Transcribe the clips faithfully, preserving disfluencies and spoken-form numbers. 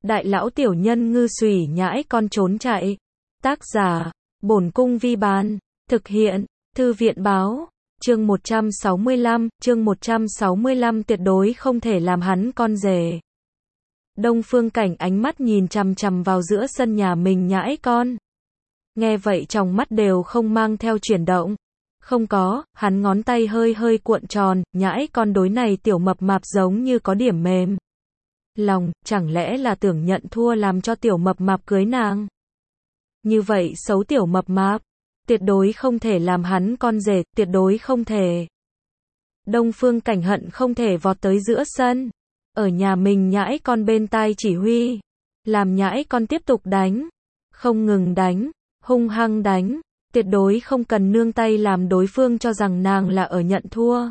đại lão tiểu nhân ngư xùy nhãi con trốn chạy. Tác giả, Bổn Cung Vi Bán. Thực hiện, Thư viện Báo. Chương một trăm sáu mươi lăm, chương một trăm sáu mươi lăm tuyệt đối không thể làm hắn con rể. Đông Phương Cảnh ánh mắt nhìn chằm chằm vào giữa sân nhà mình nhãi con. Nghe vậy trong mắt đều không mang theo chuyển động. Không có, hắn ngón tay hơi hơi cuộn tròn, nhãi con đối này tiểu mập mạp giống như có điểm mềm lòng, chẳng lẽ là tưởng nhận thua làm cho tiểu mập mạp cưới nàng. Như vậy xấu tiểu mập mạp, tuyệt đối không thể làm hắn con rể, tuyệt đối không thể. Đông Phương Cảnh hận không thể vọt tới giữa sân, ở nhà mình nhãi con bên tai chỉ huy, làm nhãi con tiếp tục đánh, không ngừng đánh, hung hăng đánh, tuyệt đối không cần nương tay làm đối phương cho rằng nàng là ở nhận thua.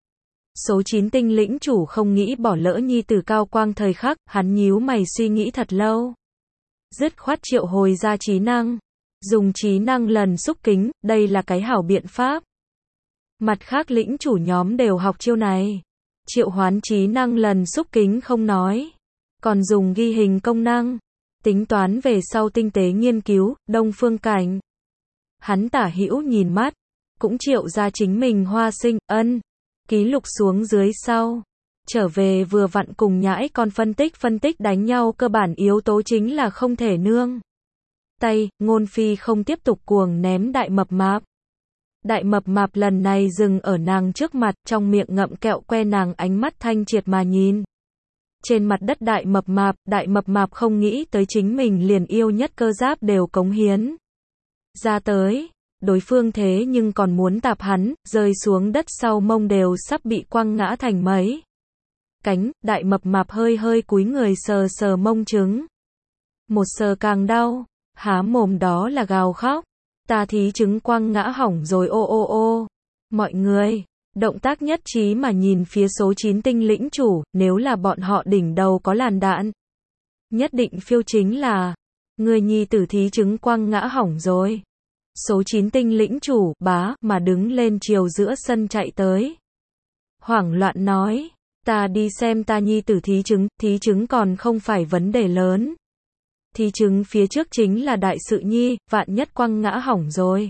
Số chín tinh lĩnh chủ không nghĩ bỏ lỡ nhi tử cao quang thời khắc, hắn nhíu mày suy nghĩ thật lâu. Dứt khoát triệu hồi ra trí năng, dùng trí năng lần xúc kính, đây là cái hảo biện pháp. Mặt khác lĩnh chủ nhóm đều học chiêu này. Triệu hoán trí năng lần xúc kính không nói, còn dùng ghi hình công năng, tính toán về sau tinh tế nghiên cứu. Đông Phương Cảnh, hắn tả hữu nhìn mắt, cũng triệu ra chính mình hoa sinh, ân, ký lục xuống dưới sau. Trở về vừa vặn cùng nhãi con phân tích phân tích đánh nhau cơ bản yếu tố chính là không thể nương tay, ngôn phi không tiếp tục cuồng ném đại mập mạp. Đại mập mạp lần này dừng ở nàng trước mặt, trong miệng ngậm kẹo que, nàng ánh mắt thanh triệt mà nhìn. Trên mặt đất đại mập mạp, đại mập mạp không nghĩ tới chính mình liền yêu nhất cơ giáp đều cống hiến ra tới. Đối phương thế nhưng còn muốn tạp hắn, rơi xuống đất sau mông đều sắp bị quăng ngã thành mấy cánh. Đại mập mạp hơi hơi cúi người sờ sờ mông trứng. Một sờ càng đau, há mồm đó là gào khóc. Ta thí trứng quăng ngã hỏng rồi, ô ô ô. Mọi người, động tác nhất trí mà nhìn phía số chín tinh lĩnh chủ, nếu là bọn họ đỉnh đầu có làn đạn, nhất định phiêu chính là, người nhi tử thí trứng quăng ngã hỏng rồi. Số chín tinh lĩnh chủ, bá, mà đứng lên chiều giữa sân chạy tới. Hoảng loạn nói, ta đi xem ta nhi tử thí trứng, thí trứng còn không phải vấn đề lớn. Thí trứng phía trước chính là đại sự nhi, vạn nhất quăng ngã hỏng rồi.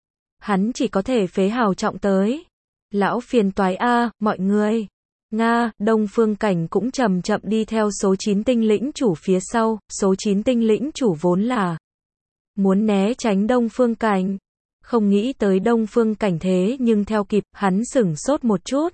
Hắn chỉ có thể phế hào trọng tới. Lão phiền toái a, mọi người. Nga, Đông Phương Cảnh cũng chậm chậm đi theo số chín tinh lĩnh chủ phía sau. Số chín tinh lĩnh chủ vốn là muốn né tránh Đông Phương Cảnh, không nghĩ tới Đông Phương Cảnh thế nhưng theo kịp, hắn sửng sốt một chút.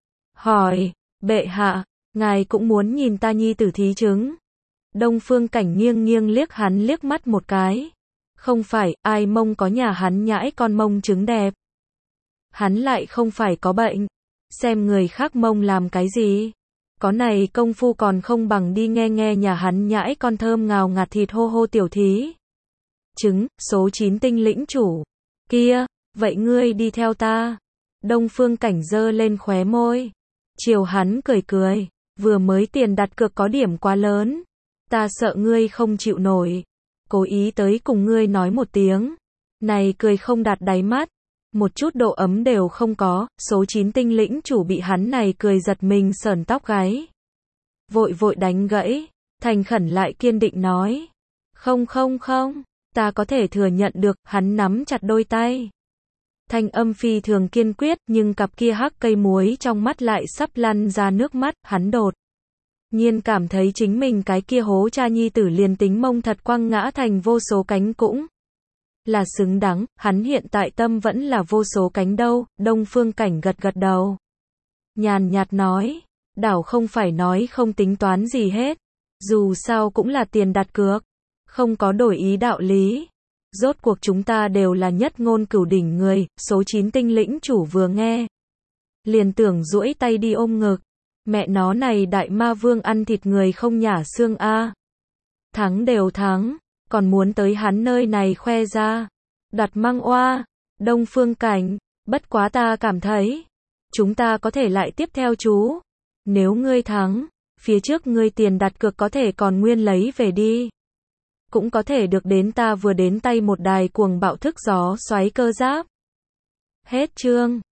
Hỏi, bệ hạ, ngài cũng muốn nhìn ta nhi tử thí trứng? Đông Phương Cảnh nghiêng nghiêng liếc hắn liếc mắt một cái. Không phải, ai mông có nhà hắn nhãi con mông trứng đẹp. Hắn lại không phải có bệnh. Xem người khác mông làm cái gì? Có này công phu còn không bằng đi nghe nghe nhà hắn nhãi con thơm ngào ngạt thịt hô hô tiểu thí trứng. Số chín tinh lĩnh chủ, kia, vậy ngươi đi theo ta. Đông Phương Cảnh giơ lên khóe môi, chiều hắn cười cười, vừa mới tiền đặt cược có điểm quá lớn, ta sợ ngươi không chịu nổi, cố ý tới cùng ngươi nói một tiếng. Này cười không đạt đáy mắt, một chút độ ấm đều không có. Số chín tinh lĩnh chủ bị hắn này cười giật mình sởn tóc gáy, vội vội đánh gãy, thành khẩn lại kiên định nói, không không không, ta có thể thừa nhận được. Hắn nắm chặt đôi tay, thanh âm phi thường kiên quyết, nhưng cặp kia hắc cây muối trong mắt lại sắp lăn ra nước mắt. Hắn đột nhiên cảm thấy chính mình cái kia hố cha nhi tử liền tính mông thật quăng ngã thành vô số cánh cũng là xứng đáng. Hắn hiện tại tâm vẫn là vô số cánh đâu. Đông Phương Cảnh gật gật đầu, nhàn nhạt nói, đảo không phải nói không tính toán gì hết, dù sao cũng là tiền đặt cược, không có đổi ý đạo lý. Rốt cuộc chúng ta đều là nhất ngôn cửu đỉnh người. Số chín tinh lĩnh chủ vừa nghe, liền tưởng duỗi tay đi ôm ngực. Mẹ nó này đại ma vương ăn thịt người không nhả xương a. Thắng đều thắng, còn muốn tới hắn nơi này khoe ra, đặt mang oa. Đông Phương Cảnh, bất quá ta cảm thấy, chúng ta có thể lại tiếp theo chú. Nếu ngươi thắng, phía trước ngươi tiền đặt cược có thể còn nguyên lấy về đi. Cũng có thể được đến ta vừa đến tay một đài cuồng bạo thức gió xoáy cơ giáp. Hết chương.